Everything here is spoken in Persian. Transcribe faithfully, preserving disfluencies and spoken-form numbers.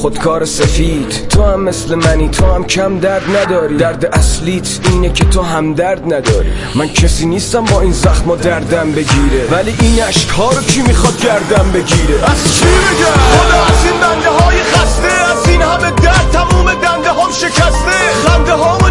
خودکار سفید. تو هم مثل منی، تو هم کم درد نداری. درد اصلیت اینه که تو هم درد نداری. من کسی نیستم با این زخم و دردم بگیره، ولی این اشک‌ها رو کی میخواد گردم بگیره؟ از چی بگم؟ خدا از این بنده های خسته، از این همه درد تموم دنده هم شکسته. خنده ها